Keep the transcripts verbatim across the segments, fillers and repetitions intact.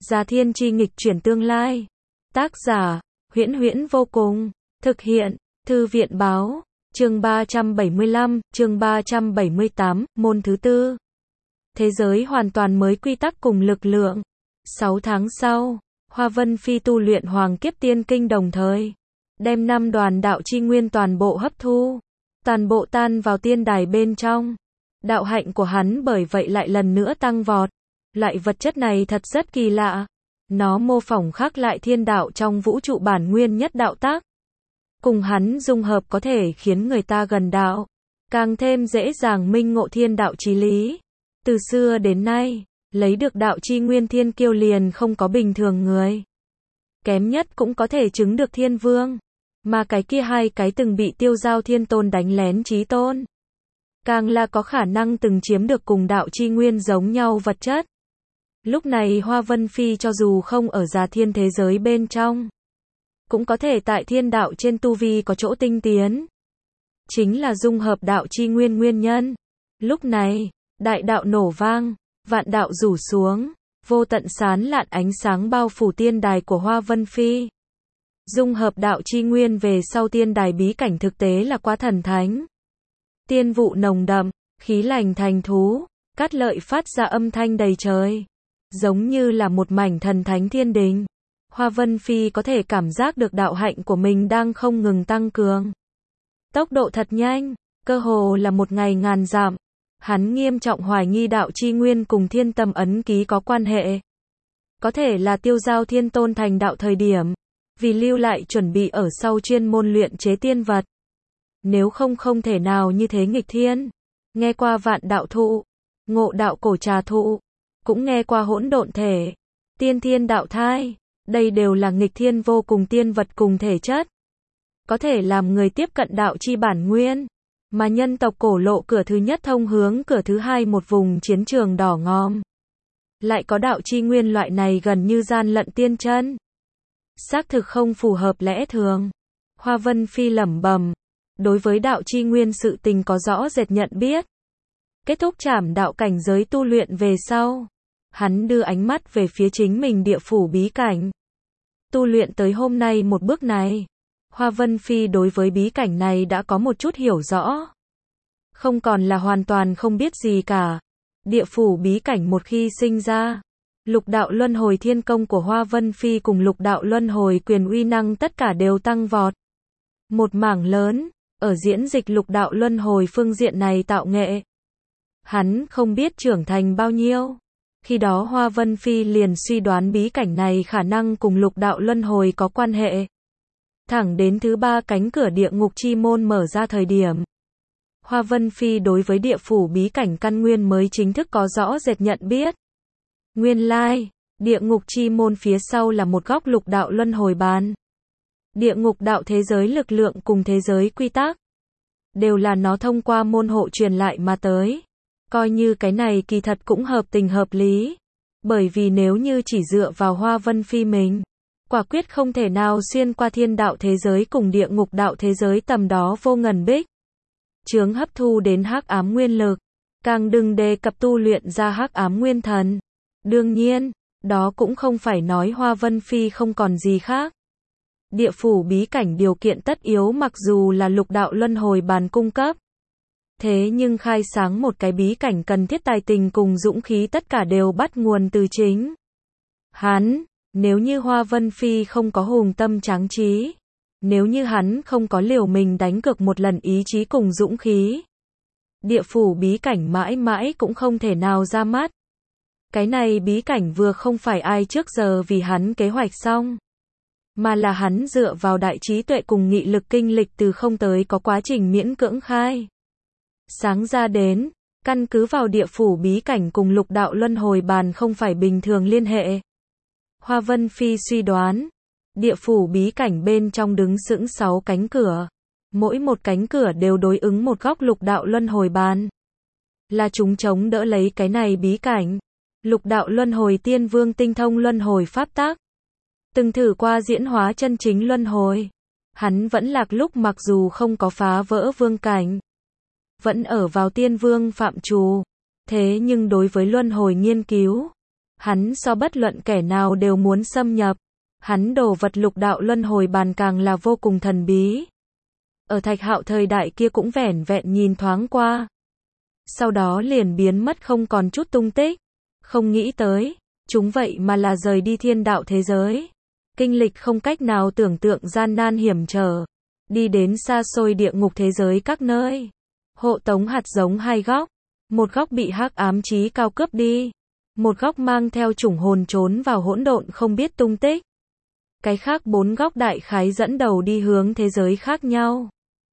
Già Thiên chi nghịch chuyển tương lai. Tác giả, Huyễn Huyễn vô cùng. Thực hiện, Thư viện Báo. Chương ba trăm bảy mươi lăm, chương ba trăm bảy mươi tám, môn thứ tư. Thế giới hoàn toàn mới quy tắc cùng lực lượng. Sáu tháng sau, Hoa Vân Phi tu luyện Hoàng Kiếp Tiên Kinh đồng thời. Đem năm đoàn đạo chi nguyên toàn bộ hấp thu. Toàn bộ tan vào tiên đài bên trong. Đạo hạnh của hắn bởi vậy lại lần nữa tăng vọt. Loại vật chất này thật rất kỳ lạ. Nó mô phỏng khắc lại thiên đạo trong vũ trụ bản nguyên nhất đạo tác. Cùng hắn dung hợp có thể khiến người ta gần đạo. Càng thêm dễ dàng minh ngộ thiên đạo chí lý. Từ xưa đến nay, lấy được đạo chi nguyên thiên kiêu liền không có bình thường người. Kém nhất cũng có thể chứng được thiên vương. Mà cái kia hai cái từng bị tiêu giao thiên tôn đánh lén chí tôn. Càng là có khả năng từng chiếm được cùng đạo chi nguyên giống nhau vật chất. Lúc này Hoa Vân Phi cho dù không ở Già Thiên thế giới bên trong, cũng có thể tại thiên đạo trên tu vi có chỗ tinh tiến. Chính là dung hợp đạo chi nguyên nguyên nhân. Lúc này, đại đạo nổ vang, vạn đạo rủ xuống, vô tận sán lạn ánh sáng bao phủ tiên đài của Hoa Vân Phi. Dung hợp đạo chi nguyên về sau tiên đài bí cảnh thực tế là quá thần thánh. Tiên vụ nồng đậm, khí lành thành thú, cát lợi phát ra âm thanh đầy trời. Giống như là một mảnh thần thánh thiên đình. Hoa Vân Phi có thể cảm giác được đạo hạnh của mình đang không ngừng tăng cường. Tốc độ thật nhanh, cơ hồ là một ngày ngàn dặm. Hắn nghiêm trọng hoài nghi đạo chi nguyên cùng thiên tâm ấn ký có quan hệ. Có thể là tiêu giao thiên tôn thành đạo thời điểm. Vì lưu lại chuẩn bị ở sau chuyên môn luyện chế tiên vật. Nếu không không thể nào như thế nghịch thiên. Nghe qua vạn đạo thụ, ngộ đạo cổ trà thụ. Cũng nghe qua hỗn độn thể, tiên thiên đạo thai. Đây đều là nghịch thiên vô cùng tiên vật cùng thể chất. Có thể làm người tiếp cận đạo chi bản nguyên. Mà nhân tộc cổ lộ cửa thứ nhất thông hướng cửa thứ hai một vùng chiến trường đỏ ngòm. Lại có đạo chi nguyên loại này gần như gian lận tiên chân. Xác thực không phù hợp lẽ thường. Hoa Vân Phi lẩm bẩm. Đối với đạo chi nguyên sự tình có rõ rệt nhận biết. Kết thúc trảm đạo cảnh giới tu luyện về sau. Hắn đưa ánh mắt về phía chính mình địa phủ bí cảnh. Tu luyện tới hôm nay một bước này. Hoa Vân Phi đối với bí cảnh này đã có một chút hiểu rõ. Không còn là hoàn toàn không biết gì cả. Địa phủ bí cảnh một khi sinh ra. Lục đạo luân hồi thiên công của Hoa Vân Phi cùng lục đạo luân hồi quyền uy năng tất cả đều tăng vọt. Một mảng lớn, ở diễn dịch lục đạo luân hồi phương diện này tạo nghệ. Hắn không biết trưởng thành bao nhiêu. Khi đó Hoa Vân Phi liền suy đoán bí cảnh này khả năng cùng lục đạo luân hồi có quan hệ. Thẳng đến thứ ba cánh cửa địa ngục chi môn mở ra thời điểm. Hoa Vân Phi đối với địa phủ bí cảnh căn nguyên mới chính thức có rõ rệt nhận biết. Nguyên lai, địa ngục chi môn phía sau là một góc lục đạo luân hồi bàn. Địa ngục đạo thế giới lực lượng cùng thế giới quy tắc. Đều là nó thông qua môn hộ truyền lại mà tới. Coi như cái này kỳ thật cũng hợp tình hợp lý. Bởi vì nếu như chỉ dựa vào Hoa Vân Phi mình, quả quyết không thể nào xuyên qua thiên đạo thế giới cùng địa ngục đạo thế giới tầm đó vô ngần bích. Chướng hấp thu đến hắc ám nguyên lực. Càng đừng đề cập tu luyện ra hắc ám nguyên thần. Đương nhiên, đó cũng không phải nói Hoa Vân Phi không còn gì khác. Địa phủ bí cảnh điều kiện tất yếu mặc dù là lục đạo luân hồi bàn cung cấp. Thế nhưng khai sáng một cái bí cảnh cần thiết tài tình cùng dũng khí tất cả đều bắt nguồn từ chính hắn. Nếu như Hoa Vân Phi không có hùng tâm tráng trí. Nếu như hắn không có liều mình đánh cược một lần ý chí cùng dũng khí. Địa phủ bí cảnh mãi mãi cũng không thể nào ra mắt. Cái này bí cảnh vừa không phải ai trước giờ vì hắn kế hoạch xong. Mà là hắn dựa vào đại trí tuệ cùng nghị lực kinh lịch từ không tới có quá trình miễn cưỡng khai. Sáng ra đến, căn cứ vào địa phủ bí cảnh cùng lục đạo luân hồi bàn không phải bình thường liên hệ. Hoa Vân Phi suy đoán, địa phủ bí cảnh bên trong đứng sững sáu cánh cửa. Mỗi một cánh cửa đều đối ứng một góc lục đạo luân hồi bàn. Là chúng chống đỡ lấy cái này bí cảnh. Lục đạo luân hồi tiên vương tinh thông luân hồi pháp tác. Từng thử qua diễn hóa chân chính luân hồi. Hắn vẫn lạc lúc mặc dù không có phá vỡ vương cảnh. Vẫn ở vào tiên vương phạm trù. Thế nhưng đối với luân hồi nghiên cứu. Hắn so bất luận kẻ nào đều muốn xâm nhập. Hắn đồ vật lục đạo luân hồi bàn càng là vô cùng thần bí. Ở Thạch Hạo thời đại kia cũng vẻn vẹn nhìn thoáng qua. Sau đó liền biến mất không còn chút tung tích. Không nghĩ tới, chúng vậy mà là rời đi thiên đạo thế giới. Kinh lịch không cách nào tưởng tượng gian nan hiểm trở. Đi đến xa xôi địa ngục thế giới các nơi. Hộ tống hạt giống hai góc. Một góc bị hắc ám chí cao cướp đi. Một góc mang theo chủng hồn trốn vào hỗn độn không biết tung tích. Cái khác bốn góc đại khái dẫn đầu đi hướng thế giới khác nhau.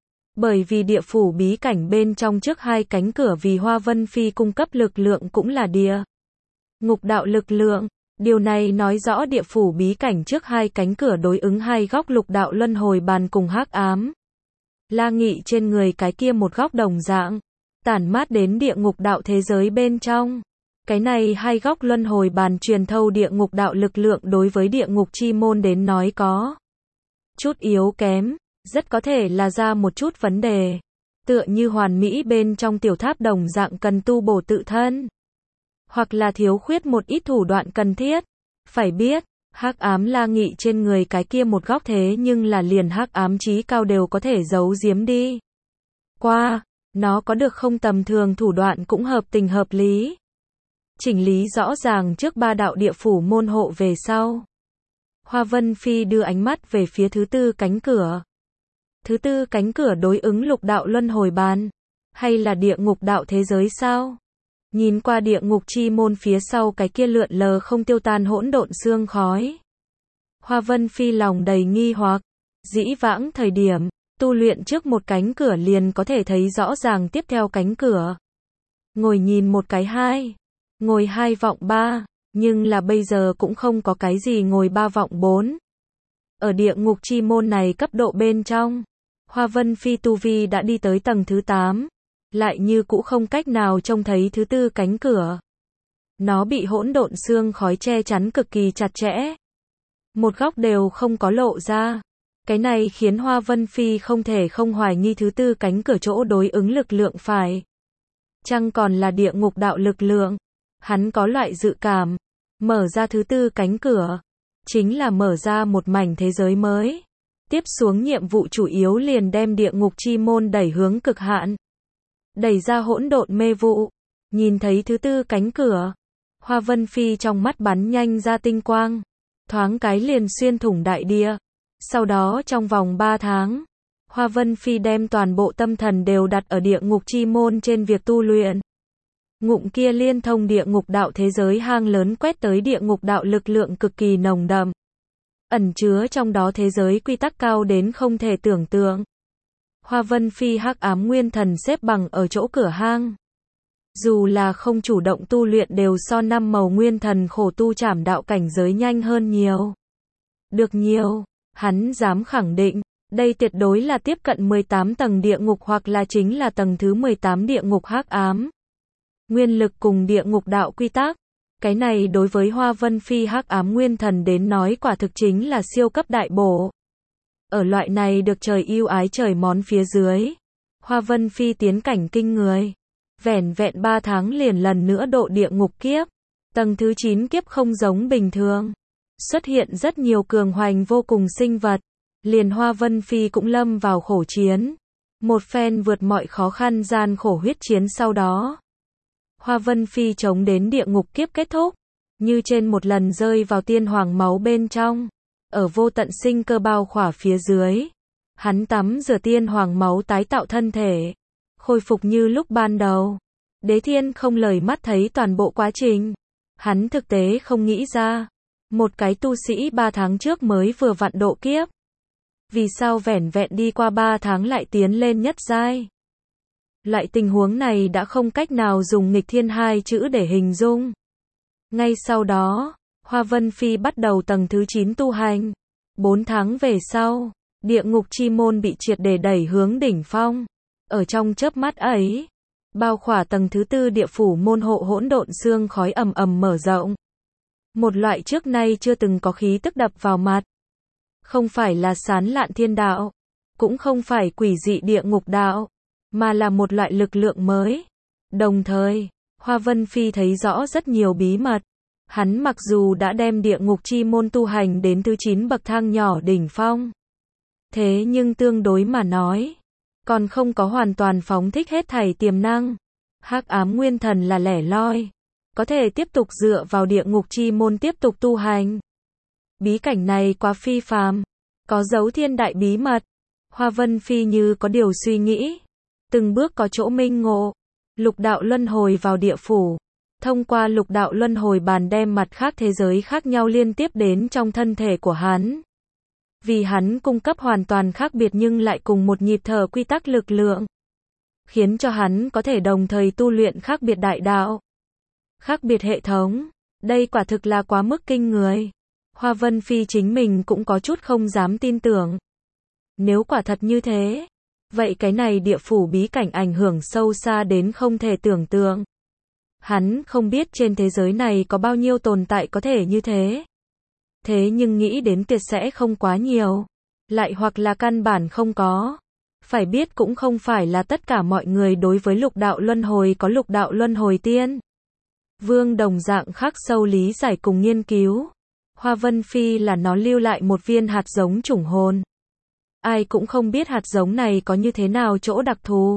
Bởi vì địa phủ bí cảnh bên trong trước hai cánh cửa vì Hoa Vân Phi cung cấp lực lượng cũng là địa ngục đạo lực lượng. Điều này nói rõ địa phủ bí cảnh trước hai cánh cửa đối ứng hai góc lục đạo luân hồi bàn cùng hắc ám. La Nghị trên người cái kia một góc đồng dạng, tản mát đến địa ngục đạo thế giới bên trong. Cái này hai góc luân hồi bàn truyền thâu địa ngục đạo lực lượng đối với địa ngục chi môn đến nói có chút yếu kém, rất có thể là ra một chút vấn đề. Tựa như hoàn mỹ bên trong tiểu tháp đồng dạng cần tu bổ tự thân. Hoặc là thiếu khuyết một ít thủ đoạn cần thiết. Phải biết, hắc ám La Nghị trên người cái kia một góc thế nhưng là liền hắc ám chí cao đều có thể giấu giếm đi. Qua, nó có được không tầm thường thủ đoạn cũng hợp tình hợp lý. Chỉnh lý rõ ràng trước ba đạo địa phủ môn hộ về sau. Hoa Vân Phi đưa ánh mắt về phía thứ tư cánh cửa. Thứ tư cánh cửa đối ứng lục đạo luân hồi bàn. Hay là địa ngục đạo thế giới sao? Nhìn qua địa ngục chi môn phía sau cái kia lượn lờ không tiêu tan hỗn độn sương khói. Hoa Vân Phi lòng đầy nghi hoặc. Dĩ vãng thời điểm, tu luyện trước một cánh cửa liền có thể thấy rõ ràng tiếp theo cánh cửa. Ngồi nhìn một cái hai. Ngồi hai vọng ba. Nhưng là bây giờ cũng không có cái gì ngồi ba vọng bốn. Ở địa ngục chi môn này cấp độ bên trong. Hoa Vân Phi tu vi đã đi tới tầng thứ tám. Lại như cũ không cách nào trông thấy thứ tư cánh cửa. Nó bị hỗn độn sương khói che chắn cực kỳ chặt chẽ. Một góc đều không có lộ ra. Cái này khiến Hoa Vân Phi không thể không hoài nghi thứ tư cánh cửa chỗ đối ứng lực lượng phải chăng còn là địa ngục đạo lực lượng. Hắn có loại dự cảm, mở ra thứ tư cánh cửa, chính là mở ra một mảnh thế giới mới. Tiếp xuống nhiệm vụ chủ yếu liền đem địa ngục chi môn đẩy hướng cực hạn. Đẩy ra hỗn độn mê vụ. Nhìn thấy thứ tư cánh cửa. Hoa Vân Phi trong mắt bắn nhanh ra tinh quang. Thoáng cái liền xuyên thủng đại địa. Sau đó trong vòng ba tháng. Hoa Vân Phi đem toàn bộ tâm thần đều đặt ở địa ngục chi môn trên việc tu luyện. Ngụm kia liên thông địa ngục đạo thế giới hang lớn quét tới địa ngục đạo lực lượng cực kỳ nồng đậm. Ẩn chứa trong đó thế giới quy tắc cao đến không thể tưởng tượng. Hoa Vân Phi hắc ám nguyên thần xếp bằng ở chỗ cửa hang. Dù là không chủ động tu luyện đều so năm màu nguyên thần khổ tu trảm đạo cảnh giới nhanh hơn nhiều. Được nhiều, hắn dám khẳng định, đây tuyệt đối là tiếp cận mười tám tầng địa ngục hoặc là chính là tầng thứ mười tám địa ngục hắc ám. Nguyên lực cùng địa ngục đạo quy tắc. Cái này đối với Hoa Vân Phi hắc ám nguyên thần đến nói quả thực chính là siêu cấp đại bổ. Ở loại này được trời yêu ái trời món phía dưới. Hoa Vân Phi tiến cảnh kinh người. Vẻn vẹn ba tháng liền lần nữa độ địa ngục kiếp. Tầng thứ chín kiếp không giống bình thường. Xuất hiện rất nhiều cường hoành vô cùng sinh vật. Liền Hoa Vân Phi cũng lâm vào khổ chiến. Một phen vượt mọi khó khăn gian khổ huyết chiến sau đó. Hoa Vân Phi chống đến địa ngục kiếp kết thúc. Như trên một lần rơi vào tiên hoàng máu bên trong. Ở vô tận sinh cơ bao khỏa phía dưới. Hắn tắm rửa tiên hoàng máu tái tạo thân thể. Khôi phục như lúc ban đầu. Đế Thiên không lời mắt thấy toàn bộ quá trình. Hắn thực tế không nghĩ ra. Một cái tu sĩ ba tháng trước mới vừa vặn độ kiếp. Vì sao vẻn vẹn đi qua ba tháng lại tiến lên nhất giai? Loại tình huống này đã không cách nào dùng nghịch thiên hai chữ để hình dung. Ngay sau đó, Hoa Vân Phi bắt đầu tầng thứ chín tu hành. Bốn tháng về sau, địa ngục chi môn bị triệt để đẩy hướng đỉnh phong. Ở trong chớp mắt ấy, bao khỏa tầng thứ tư địa phủ môn hộ hỗn độn sương khói ầm ầm mở rộng. Một loại trước nay chưa từng có khí tức đập vào mặt. Không phải là sán lạn thiên đạo, cũng không phải quỷ dị địa ngục đạo, mà là một loại lực lượng mới. Đồng thời, Hoa Vân Phi thấy rõ rất nhiều bí mật. Hắn mặc dù đã đem địa ngục chi môn tu hành đến thứ chín bậc thang nhỏ đỉnh phong. Thế nhưng tương đối mà nói, còn không có hoàn toàn phóng thích hết thảy tiềm năng. Hắc ám nguyên thần là lẻ loi, có thể tiếp tục dựa vào địa ngục chi môn tiếp tục tu hành. Bí cảnh này quá phi phàm, có dấu thiên đại bí mật. Hoa Vân Phi như có điều suy nghĩ, từng bước có chỗ minh ngộ. Lục đạo luân hồi vào địa phủ, thông qua lục đạo luân hồi bàn đem mặt khác thế giới khác nhau liên tiếp đến trong thân thể của hắn. Vì hắn cung cấp hoàn toàn khác biệt nhưng lại cùng một nhịp thở quy tắc lực lượng, khiến cho hắn có thể đồng thời tu luyện khác biệt đại đạo, khác biệt hệ thống. Đây quả thực là quá mức kinh người. Hoa Vân Phi chính mình cũng có chút không dám tin tưởng. Nếu quả thật như thế, vậy cái này địa phủ bí cảnh ảnh hưởng sâu xa đến không thể tưởng tượng. Hắn không biết trên thế giới này có bao nhiêu tồn tại có thể như thế. Thế nhưng nghĩ đến tuyệt sẽ không quá nhiều, lại hoặc là căn bản không có. Phải biết cũng không phải là tất cả mọi người đối với lục đạo luân hồi có lục đạo luân hồi tiên vương đồng dạng khắc sâu lý giải cùng nghiên cứu. Hoa Vân Phi là nó lưu lại một viên hạt giống chủng hồn. Ai cũng không biết hạt giống này có như thế nào chỗ đặc thù.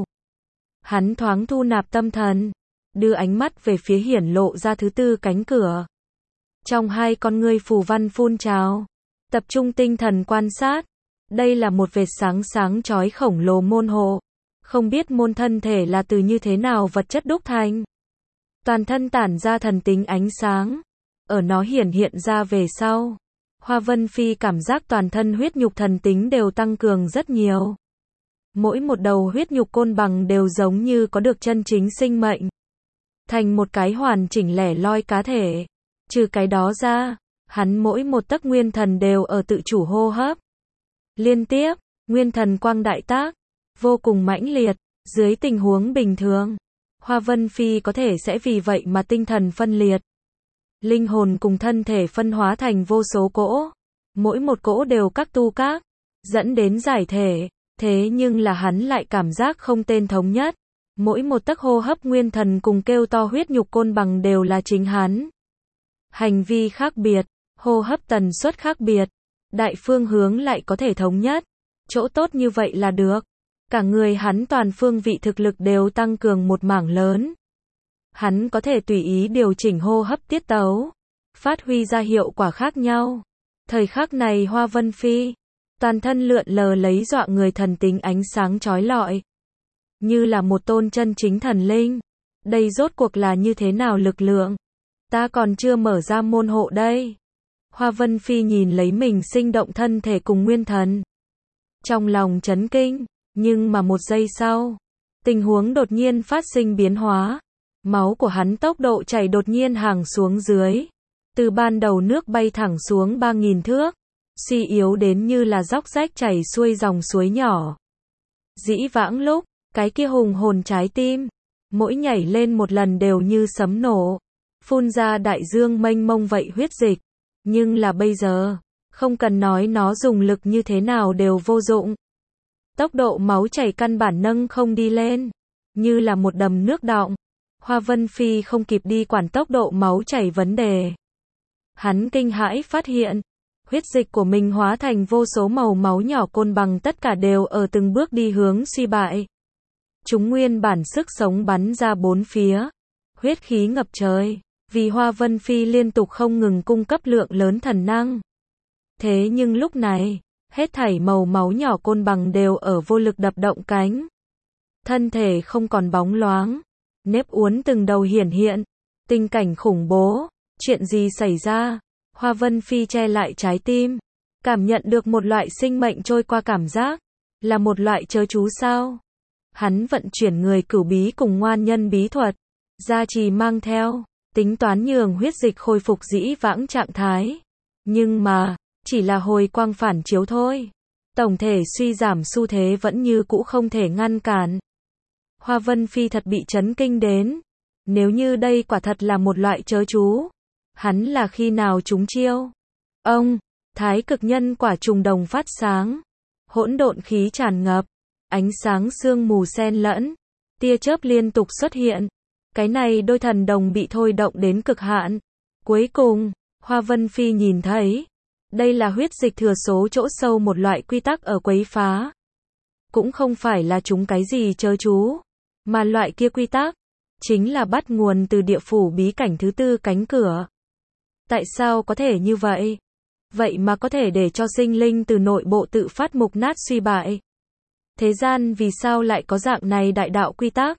Hắn thoáng thu nạp tâm thần, đưa ánh mắt về phía hiển lộ ra thứ tư cánh cửa. Trong hai con ngươi phù văn phun trào, tập trung tinh thần quan sát. Đây là một vệt sáng sáng chói khổng lồ môn hộ. Không biết môn thân thể là từ như thế nào vật chất đúc thành. Toàn thân tản ra thần tính ánh sáng. Ở nó hiển hiện ra về sau, Hoa Vân Phi cảm giác toàn thân huyết nhục thần tính đều tăng cường rất nhiều. Mỗi một đầu huyết nhục côn bằng đều giống như có được chân chính sinh mệnh, thành một cái hoàn chỉnh lẻ loi cá thể. Trừ cái đó ra, hắn mỗi một tấc nguyên thần đều ở tự chủ hô hấp. Liên tiếp, nguyên thần quang đại tác, vô cùng mãnh liệt. Dưới tình huống bình thường, Hoa Vân Phi có thể sẽ vì vậy mà tinh thần phân liệt. Linh hồn cùng thân thể phân hóa thành vô số cỗ. Mỗi một cỗ đều các tu các, dẫn đến giải thể. Thế nhưng là hắn lại cảm giác không tên thống nhất. Mỗi một tấc hô hấp nguyên thần cùng kêu to huyết nhục côn bằng đều là chính hắn. Hành vi khác biệt, hô hấp tần suất khác biệt, đại phương hướng lại có thể thống nhất. Chỗ tốt như vậy là được. Cả người hắn toàn phương vị thực lực đều tăng cường một mảng lớn. Hắn có thể tùy ý điều chỉnh hô hấp tiết tấu, phát huy ra hiệu quả khác nhau. Thời khắc này Hoa Vân Phi, toàn thân lượn lờ lấy dọa người thần tính ánh sáng chói lọi. Như là một tôn chân chính thần linh. Đây rốt cuộc là như thế nào lực lượng? Ta còn chưa mở ra môn hộ đây. Hoa Vân Phi nhìn lấy mình sinh động thân thể cùng nguyên thần. Trong lòng chấn kinh, nhưng mà một giây sau, tình huống đột nhiên phát sinh biến hóa. Máu của hắn tốc độ chảy đột nhiên hàng xuống dưới. Từ ban đầu nước bay thẳng xuống ba nghìn thước, suy yếu đến như là róc rách chảy xuôi dòng suối nhỏ. Dĩ vãng lúc, cái kia hùng hồn trái tim, mỗi nhảy lên một lần đều như sấm nổ, phun ra đại dương mênh mông vậy huyết dịch. Nhưng là bây giờ, không cần nói nó dùng lực như thế nào đều vô dụng. Tốc độ máu chảy căn bản nâng không đi lên, như là một đầm nước đọng. Hoa Vân Phi không kịp đi quản tốc độ máu chảy vấn đề. Hắn kinh hãi phát hiện, huyết dịch của mình hóa thành vô số màu máu nhỏ côn bằng tất cả đều ở từng bước đi hướng suy bại. Chúng nguyên bản sức sống bắn ra bốn phía, huyết khí ngập trời, vì Hoa Vân Phi liên tục không ngừng cung cấp lượng lớn thần năng. Thế nhưng lúc này, hết thảy màu máu nhỏ côn bằng đều ở vô lực đập động cánh. Thân thể không còn bóng loáng, nếp uốn từng đầu hiển hiện, tình cảnh khủng bố. Chuyện gì xảy ra? Hoa Vân Phi che lại trái tim, cảm nhận được một loại sinh mệnh trôi qua cảm giác, là một loại chớ chú sao? Hắn vận chuyển người cửu bí cùng ngoan nhân bí thuật, gia trì mang theo, tính toán nhường huyết dịch khôi phục dĩ vãng trạng thái. Nhưng mà, chỉ là hồi quang phản chiếu thôi. Tổng thể suy giảm xu thế vẫn như cũ không thể ngăn cản. Hoa Vân Phi thật bị chấn kinh đến. Nếu như đây quả thật là một loại chớ chú, hắn là khi nào trúng chiêu? Ông, thái cực nhân quả trùng đồng phát sáng, hỗn độn khí tràn ngập, ánh sáng sương mù xen lẫn, tia chớp liên tục xuất hiện. Cái này đôi thần đồng bị thôi động đến cực hạn, Cuối cùng, Hoa Vân Phi nhìn thấy, đây là huyết dịch thừa số chỗ sâu, một loại quy tắc ở quấy phá. Cũng không phải là chúng cái gì chớ chú, mà loại kia quy tắc, chính là bắt nguồn từ địa phủ bí cảnh thứ tư cánh cửa. Tại sao có thể như vậy? Vậy mà có thể để cho sinh linh từ nội bộ tự phát mục nát suy bại. Thế gian vì sao lại có dạng này đại đạo quy tắc?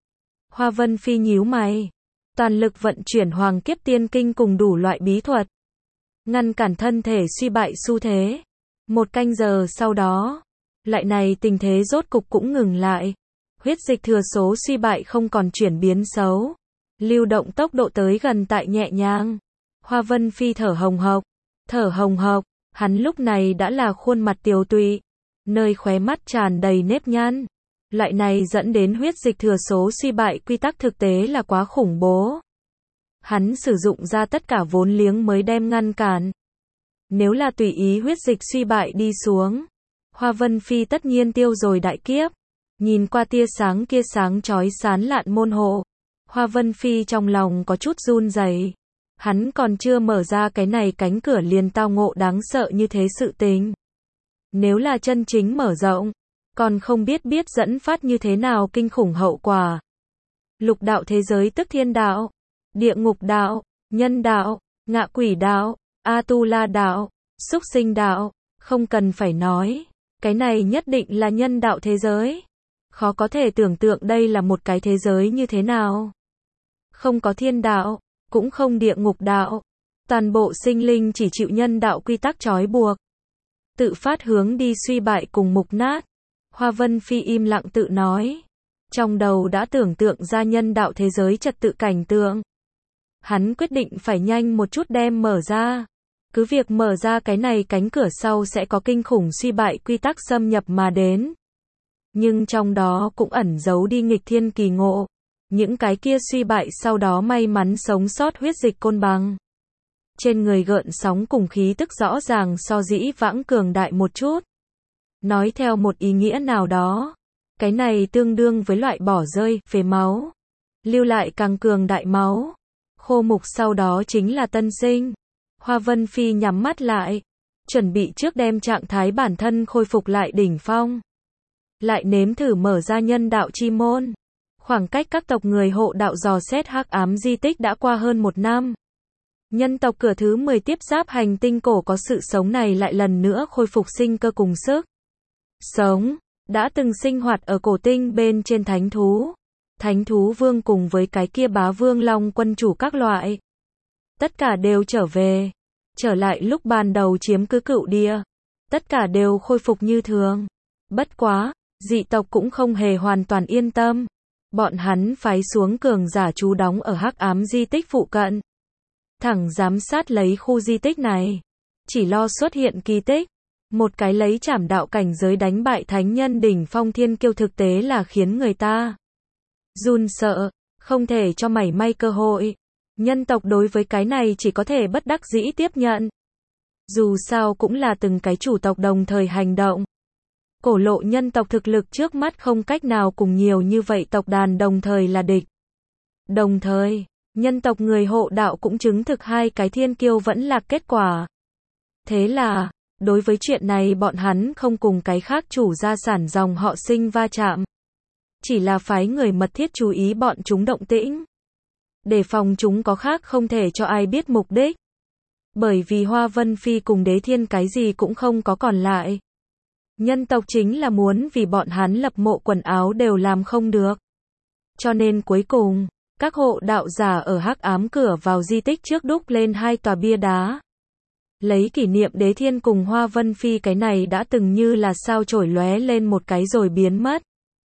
Hoa Vân Phi nhíu mày, toàn lực vận chuyển Hoàng Kiếp Tiên Kinh cùng đủ loại bí thuật, ngăn cản thân thể suy bại xu thế. Một canh giờ sau đó, lại này tình thế rốt cục cũng ngừng lại. Huyết dịch thừa số suy bại không còn chuyển biến xấu. Lưu động tốc độ tới gần tại nhẹ nhàng. Hoa Vân Phi thở hồng hộc, thở hồng hộc, hắn lúc này đã là khuôn mặt tiều tụy, nơi khóe mắt tràn đầy nếp nhăn. Loại này dẫn đến huyết dịch thừa số suy bại quy tắc thực tế là quá khủng bố. Hắn sử dụng ra tất cả vốn liếng mới đem ngăn cản. Nếu là tùy ý huyết dịch suy bại đi xuống, Hoa Vân Phi tất nhiên tiêu rồi đại kiếp. Nhìn qua tia sáng kia sáng chói sán lạn môn hộ, Hoa Vân Phi trong lòng có chút run rẩy. Hắn còn chưa mở ra cái này cánh cửa liền tao ngộ đáng sợ như thế sự tình. Nếu là chân chính mở rộng, còn không biết biết dẫn phát như thế nào kinh khủng hậu quả. Lục đạo thế giới tức thiên đạo, địa ngục đạo, nhân đạo, ngạ quỷ đạo, A-tu-la đạo, súc sinh đạo, không cần phải nói, cái này nhất định là nhân đạo thế giới. Khó có thể tưởng tượng đây là một cái thế giới như thế nào. Không có thiên đạo, cũng không địa ngục đạo. Toàn bộ sinh linh chỉ chịu nhân đạo quy tắc trói buộc. Tự phát hướng đi suy bại cùng mục nát. Hoa Vân Phi im lặng tự nói. Trong đầu đã tưởng tượng ra nhân đạo thế giới trật tự cảnh tượng. Hắn quyết định phải nhanh một chút đem mở ra. Cứ việc mở ra cái này cánh cửa sau sẽ có kinh khủng suy bại quy tắc xâm nhập mà đến. Nhưng trong đó cũng ẩn giấu đi nghịch thiên kỳ ngộ. Những cái kia suy bại sau đó may mắn sống sót huyết dịch côn bằng. Trên người gợn sóng cùng khí tức rõ ràng so dĩ vãng cường đại một chút. Nói theo một ý nghĩa nào đó, cái này tương đương với loại bỏ rơi, phế máu. Lưu lại càng cường đại máu. Khô mục sau đó chính là tân sinh. Hoa Vân Phi nhắm mắt lại, chuẩn bị trước đem trạng thái bản thân khôi phục lại đỉnh phong. Lại nếm thử mở ra nhân đạo chi môn. Khoảng cách các tộc người hộ đạo dò xét hắc ám di tích đã qua hơn một năm. Nhân tộc cửa thứ mười tiếp giáp hành tinh cổ có sự sống này lại lần nữa khôi phục sinh cơ cùng sức sống. Đã từng sinh hoạt ở cổ tinh bên trên thánh thú. Thánh thú vương cùng với cái kia bá vương long quân chủ các loại. Tất cả đều trở về. Trở lại lúc ban đầu chiếm cứ cựu địa. Tất cả đều khôi phục như thường. Bất quá, dị tộc cũng không hề hoàn toàn yên tâm. Bọn hắn phái xuống cường giả trú đóng ở hắc ám di tích phụ cận. Thẳng giám sát lấy khu di tích này. Chỉ lo xuất hiện kỳ tích. Một cái lấy trảm đạo cảnh giới đánh bại thánh nhân đỉnh phong thiên kiêu thực tế là khiến người ta run sợ, không thể cho mảy may cơ hội. Nhân tộc đối với cái này chỉ có thể bất đắc dĩ tiếp nhận. Dù sao cũng là từng cái chủ tộc đồng thời hành động. Cổ lộ nhân tộc thực lực trước mắt không cách nào cùng nhiều như vậy tộc đàn đồng thời là địch. Đồng thời, nhân tộc người hộ đạo cũng chứng thực hai cái thiên kiêu vẫn là kết quả. Thế là, đối với chuyện này bọn hắn không cùng cái khác chủ gia sản dòng họ sinh va chạm. Chỉ là phái người mật thiết chú ý bọn chúng động tĩnh. Để phòng chúng có khác không thể cho ai biết mục đích. Bởi vì Hoa Vân Phi cùng Đế Thiên cái gì cũng không có còn lại. Nhân tộc chính là muốn vì bọn hắn lập mộ quần áo đều làm không được. Cho nên cuối cùng, các hộ đạo giả ở hắc ám cửa vào di tích trước đúc lên hai tòa bia đá. Lấy kỷ niệm Đế Thiên cùng Hoa Vân Phi cái này đã từng như là sao chổi lóe lên một cái rồi biến mất.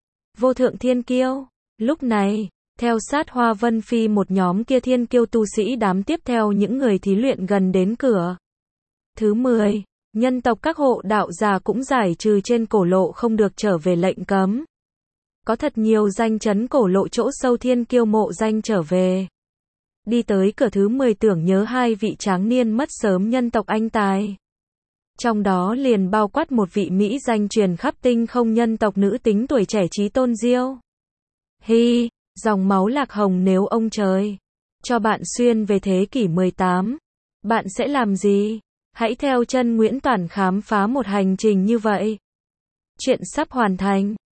Vô thượng thiên kiêu, lúc này, theo sát Hoa Vân Phi một nhóm kia thiên kiêu tu sĩ đám tiếp theo những người thí luyện gần đến cửa. Thứ mười, nhân tộc các hộ đạo giả cũng giải trừ trên cổ lộ không được trở về lệnh cấm. Có thật nhiều danh chấn cổ lộ chỗ sâu thiên kiêu mộ danh trở về. Đi tới cửa thứ mười tưởng nhớ hai vị tráng niên mất sớm nhân tộc anh tài. Trong đó liền bao quát một vị Mỹ danh truyền khắp tinh không nhân tộc nữ tính tuổi trẻ Chí Tôn Diêu. Hi, dòng máu lạc hồng nếu ông trời. cho bạn xuyên về thế kỷ mười tám. Bạn sẽ làm gì? Hãy theo chân Nguyễn Toản khám phá một hành trình như vậy. Chuyện sắp hoàn thành.